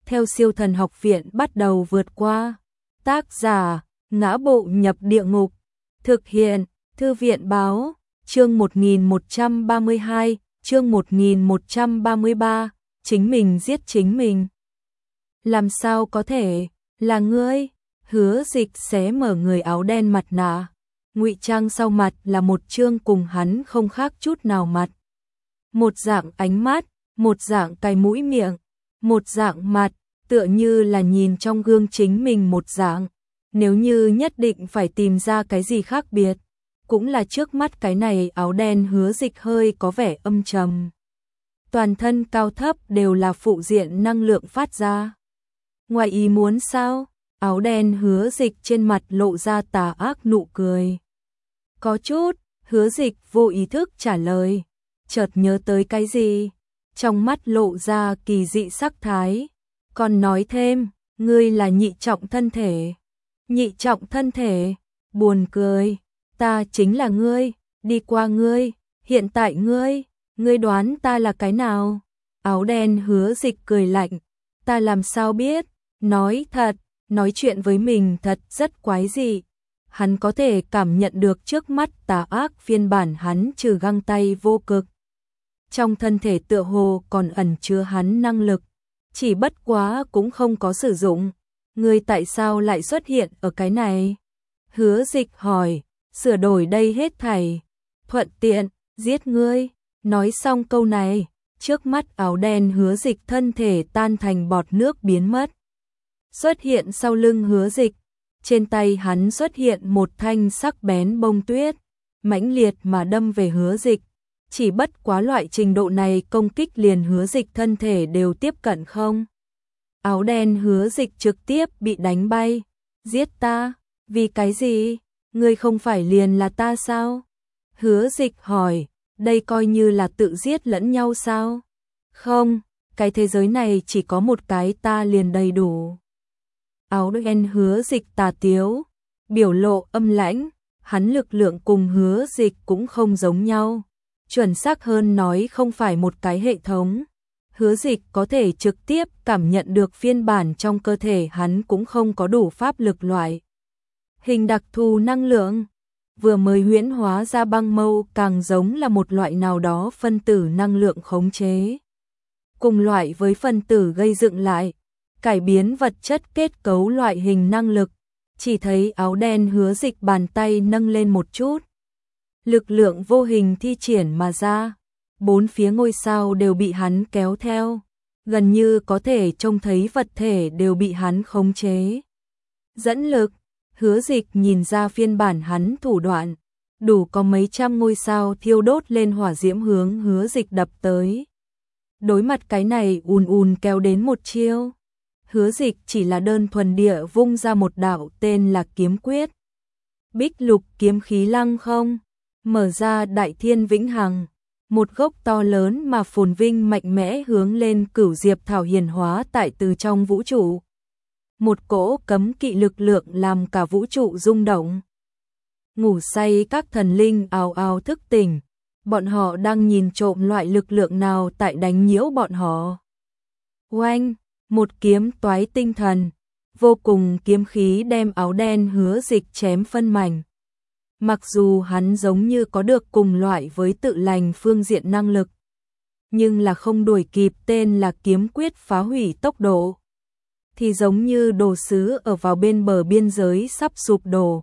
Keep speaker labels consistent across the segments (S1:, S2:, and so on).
S1: theo Siêu Thần Học Viện bắt đầu vượt qua. Tác giả, Ngã Bộ Nhập Địa Ngục. Thực hiện, Thư viện Báo. Chương 1132, chương 1133, chính mình giết chính mình. Làm sao có thể, là ngươi? Hứa Dịch xé mở người áo đen mặt nạ, ngụy trang sau mặt là một chương cùng hắn không khác chút nào mặt. Một dạng ánh mắt, một dạng cái mũi miệng, một dạng mặt, tựa như là nhìn trong gương chính mình một dạng. Nếu như nhất định phải tìm ra cái gì khác biệt, cũng là trước mắt cái này áo đen Hứa Dịch hơi có vẻ âm trầm. Toàn thân cao thấp đều là phụ diện năng lượng phát ra. Ngoài ý muốn sao? Áo đen Hứa Dịch trên mặt lộ ra tà ác nụ cười. Có chút, Hứa Dịch vô ý thức trả lời, chợt nhớ tới cái gì, trong mắt lộ ra kỳ dị sắc thái, còn nói thêm, ngươi là nhị trọng thân thể. Nhị trọng thân thể, buồn cười, ta chính là ngươi, đi qua ngươi, hiện tại ngươi đoán ta là cái nào? Áo đen Hứa Dịch cười lạnh, ta làm sao biết, nói thật, nói chuyện với mình thật rất quái dị. Hắn có thể cảm nhận được trước mắt tà ác phiên bản hắn trừ găng tay vô cực. Trong thân thể tựa hồ còn ẩn chứa hắn năng lực, chỉ bất quá cũng không có sử dụng. Ngươi tại sao lại xuất hiện ở cái này? Hứa Dịch hỏi, sửa đổi đây hết thảy, thuận tiện, giết ngươi. Nói xong câu này, trước mắt áo đen Hứa Dịch thân thể tan thành bọt nước biến mất. Xuất hiện sau lưng Hứa Dịch, trên tay hắn xuất hiện một thanh sắc bén bông tuyết, mãnh liệt mà đâm về Hứa Dịch. Chỉ bất quá loại trình độ này công kích liền Hứa Dịch thân thể đều tiếp cận không. Áo đen Hứa Dịch trực tiếp bị đánh bay. Giết ta? Vì cái gì? Ngươi không phải liền là ta sao? Hứa Dịch hỏi, đây coi như là tự giết lẫn nhau sao? Không, cái thế giới này chỉ có một cái ta liền đầy đủ. Áo đen Hứa Dịch tà tiếu, biểu lộ âm lãnh, hắn lực lượng cùng Hứa Dịch cũng không giống nhau. Chuẩn xác hơn nói không phải một cái hệ thống. Hứa Dịch có thể trực tiếp cảm nhận được phiên bản trong cơ thể hắn cũng không có đủ pháp lực loại. Hình đặc thù năng lượng, vừa mới huyễn hóa ra băng mâu càng giống là một loại nào đó phân tử năng lượng khống chế. Cùng loại với phân tử gây dựng lại, cải biến vật chất kết cấu loại hình năng lực, chỉ thấy áo đen Hứa Dịch bàn tay nâng lên một chút. Lực lượng vô hình thi triển mà ra, bốn phía ngôi sao đều bị hắn kéo theo, gần như có thể trông thấy vật thể đều bị hắn khống chế. Dẫn lực, Hứa Dịch nhìn ra phiên bản hắn thủ đoạn, đủ có mấy trăm ngôi sao thiêu đốt lên hỏa diễm hướng Hứa Dịch đập tới. Đối mặt cái này ùn kéo đến một chiêu, Hứa Dịch chỉ là đơn thuần địa vung ra một đạo tên là kiếm quyết. Bích lục kiếm khí lăng không, mở ra đại thiên vĩnh hằng, một gốc to lớn mà phồn vinh mạnh mẽ hướng lên cửu diệp thảo hiển hóa tại từ trong vũ trụ. Một cỗ cấm kỵ lực lượng làm cả vũ trụ rung động. Ngủ say các thần linh ào ào thức tỉnh, bọn họ đang nhìn trộm loại lực lượng nào tại đánh nhiễu bọn họ. Oanh, một kiếm toái tinh thần, vô cùng kiếm khí đem áo đen Hứa Dịch chém phân mảnh. Mặc dù hắn giống như có được cùng loại với tự lành phương diện năng lực, nhưng là không đuổi kịp tên là kiếm quyết phá hủy tốc độ, thì giống như đồ sứ ở vào bên bờ biên giới sắp sụp đổ.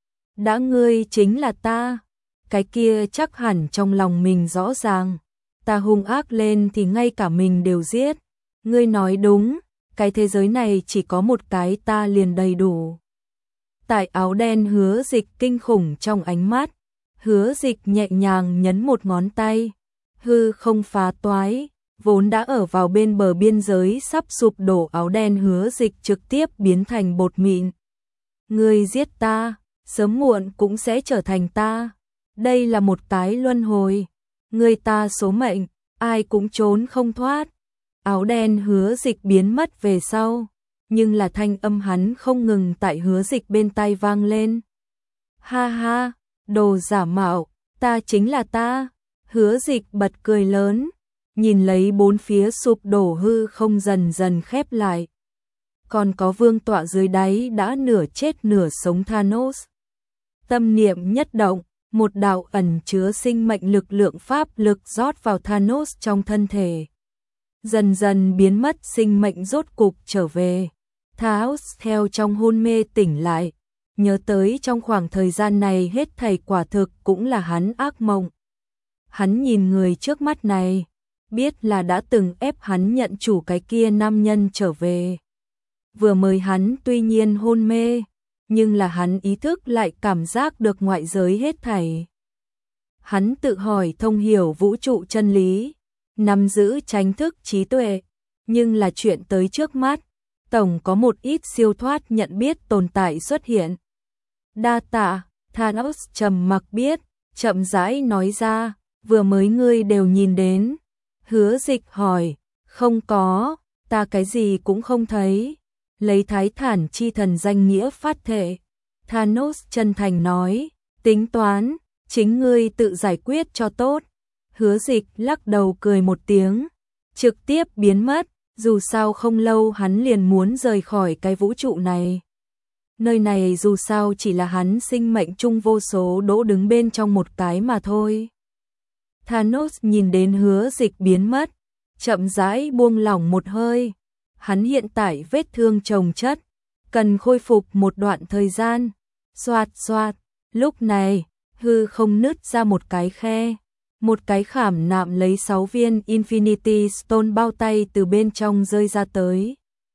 S1: Đã ngươi chính là ta, cái kia chắc hẳn trong lòng mình rõ ràng, ta hung ác lên thì ngay cả mình đều giết. Ngươi nói đúng, cái thế giới này chỉ có một cái ta liền đầy đủ. Tại áo đen Hứa Dịch kinh khủng trong ánh mắt, Hứa Dịch nhẹ nhàng nhấn một ngón tay, hư không phá toái, vốn đã ở vào bên bờ biên giới sắp sụp đổ áo đen Hứa Dịch trực tiếp biến thành bột mịn. Ngươi giết ta, sớm muộn cũng sẽ trở thành ta. Đây là một cái luân hồi, ngươi ta số mệnh, ai cũng trốn không thoát. Áo đen Hứa Dịch biến mất về sau, nhưng là thanh âm hắn không ngừng tại Hứa Dịch bên tai vang lên. Ha ha, đồ giả mạo, ta chính là ta. Hứa Dịch bật cười lớn, nhìn lấy bốn phía sụp đổ hư không dần dần khép lại. Còn có vương tọa dưới đáy đã nửa chết nửa sống Thanos. Tâm niệm nhất động, một đạo ẩn chứa sinh mệnh lực lượng pháp lực rót vào Thanos trong thân thể. Dần dần biến mất, sinh mệnh rốt cục trở về. Thanos theo trong hôn mê tỉnh lại, nhớ tới trong khoảng thời gian này hết thảy quả thực cũng là hắn ác mộng. Hắn nhìn người trước mắt này, biết là đã từng ép hắn nhận chủ cái kia nam nhân trở về. Vừa mới hắn tuy nhiên hôn mê, nhưng là hắn ý thức lại cảm giác được ngoại giới hết thảy. Hắn tự hỏi thông hiểu vũ trụ chân lý, nắm giữ chánh thức trí tuệ, nhưng là chuyện tới trước mắt, tổng có một ít siêu thoát nhận biết tồn tại xuất hiện. Đa tạ, Thanos trầm mặc biết, chậm rãi nói ra, vừa mới ngươi đều nhìn đến. Hứa Dịch hỏi, không có, ta cái gì cũng không thấy. Lấy Thái Thản chi thần danh nghĩa phát thệ. Thanos chân thành nói, tính toán, chính ngươi tự giải quyết cho tốt. Hứa Dịch lắc đầu cười một tiếng, trực tiếp biến mất, dù sao không lâu hắn liền muốn rời khỏi cái vũ trụ này. Nơi này dù sao chỉ là hắn sinh mệnh chung vô số đỗ đứng bên trong một cái mà thôi. Thanos nhìn đến Hứa Dịch biến mất, chậm rãi buông lỏng một hơi. Hắn hiện tại vết thương chồng chất, cần khôi phục một đoạn thời gian. Xoạt xoạt, lúc này, hư không nứt ra một cái khe. Một cái khảm nạm lấy 6 viên Infinity Stone bao tay từ bên trong rơi ra tới.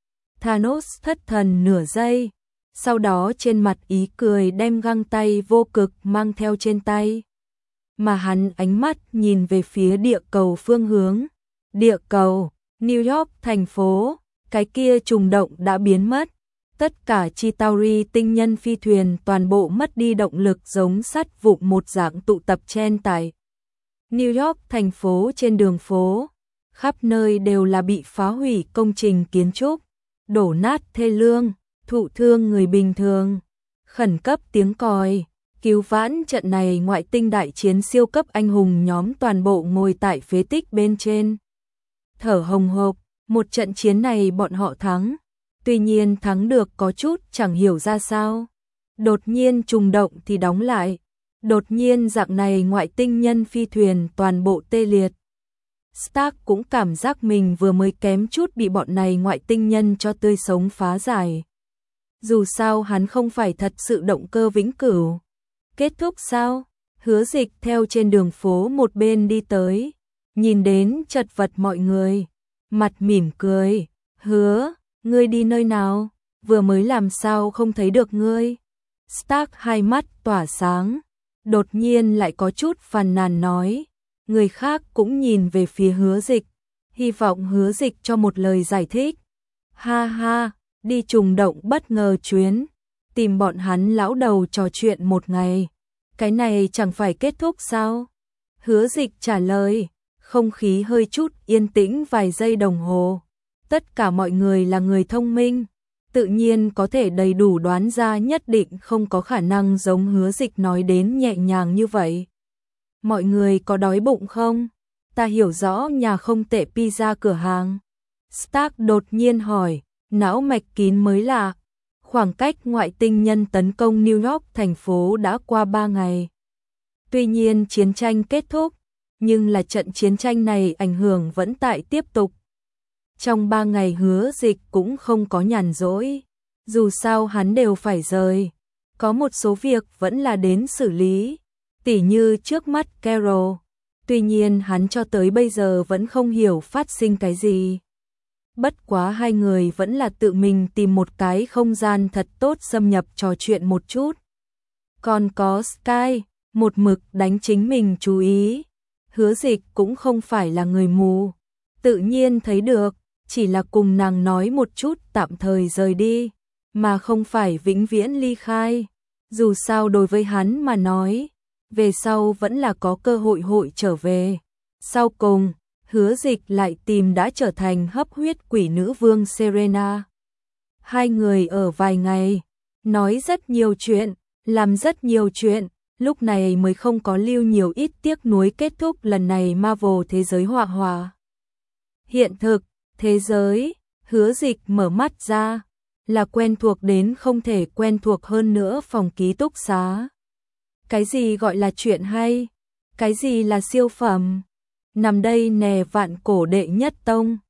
S1: Thanos thất thần nửa giây, sau đó trên mặt ý cười đem găng tay vô cực mang theo trên tay. Mà hắn ánh mắt nhìn về phía địa cầu phương hướng. Địa cầu, New York thành phố, cái kia trùng động đã biến mất. Tất cả Chitauri tinh nhân phi thuyền toàn bộ mất đi động lực giống sắt vụn một dạng tụ tập trên tại New York thành phố. Trên đường phố, khắp nơi đều là bị phá hủy công trình kiến trúc, đổ nát thê lương, thụ thương người bình thường. Khẩn cấp tiếng còi, cứu vãn trận này ngoại tinh đại chiến siêu cấp anh hùng nhóm toàn bộ ngồi tại phế tích bên trên. Thở hồng hộc, một trận chiến này bọn họ thắng. Tuy nhiên thắng được có chút chẳng hiểu ra sao. Đột nhiên trùng động thì đóng lại. Đột nhiên dạng này ngoại tinh nhân phi thuyền toàn bộ tê liệt. Stark cũng cảm giác mình vừa mới kém chút bị bọn này ngoại tinh nhân cho tươi sống phá giải. Dù sao hắn không phải thật sự động cơ vĩnh cửu. Kết thúc sao? Hứa Dịch theo trên đường phố một bên đi tới, nhìn đến chật vật mọi người, mặt mỉm cười, Hứa, ngươi đi nơi nào? Vừa mới làm sao không thấy được ngươi? Stark hai mắt tỏa sáng, đột nhiên lại có chút phàn nàn nói. Người khác cũng nhìn về phía Hứa Dịch, hy vọng Hứa Dịch cho một lời giải thích. Ha ha, đi trùng động bất ngờ chuyến, tìm bọn hắn lão đầu trò chuyện một ngày. Cái này chẳng phải kết thúc sao? Hứa Dịch trả lời, không khí hơi chút yên tĩnh vài giây đồng hồ. Tất cả mọi người là người thông minh, tự nhiên có thể đầy đủ đoán ra nhất định không có khả năng giống Hứa Dịch nói đến nhẹ nhàng như vậy. Mọi người có đói bụng không? Ta hiểu rõ nhà không tệ pizza cửa hàng. Stark đột nhiên hỏi, não mạch kín mới lạ. Khoảng cách ngoại tinh nhân tấn công New York thành phố đã qua 3 ngày. Tuy nhiên chiến tranh kết thúc, nhưng là trận chiến tranh này ảnh hưởng vẫn tại tiếp tục. Trong 3 ngày Hứa Dịch cũng không có nhàn rỗi, dù sao hắn đều phải rời. Có một số việc vẫn là đến xử lý, tỉ như trước mắt Carol. Tuy nhiên hắn cho tới bây giờ vẫn không hiểu phát sinh cái gì. Bất quá hai người vẫn là tự mình tìm một cái không gian thật tốt xâm nhập trò chuyện một chút. Còn có Sky, một mực đánh chính mình chú ý. Hứa Dịch cũng không phải là người mù, tự nhiên thấy được, chỉ là cùng nàng nói một chút tạm thời rời đi, mà không phải vĩnh viễn ly khai. Dù sao đối với hắn mà nói, về sau vẫn là có cơ hội trở về. Sau cùng, Hứa Dịch lại tìm đã trở thành hấp huyết quỷ nữ vương Serena. Hai người ở vài ngày, nói rất nhiều chuyện, làm rất nhiều chuyện, lúc này mới không có lưu nhiều ít tiếc nuối kết thúc lần này Marvel thế giới họa hòa. Hiện thực, thế giới, Hứa Dịch mở mắt ra, là quen thuộc đến không thể quen thuộc hơn nữa phòng ký túc xá. Cái gì gọi là chuyện hay? Cái gì là siêu phẩm? Nằm đây nè, Vạn Cổ đệ nhất tông,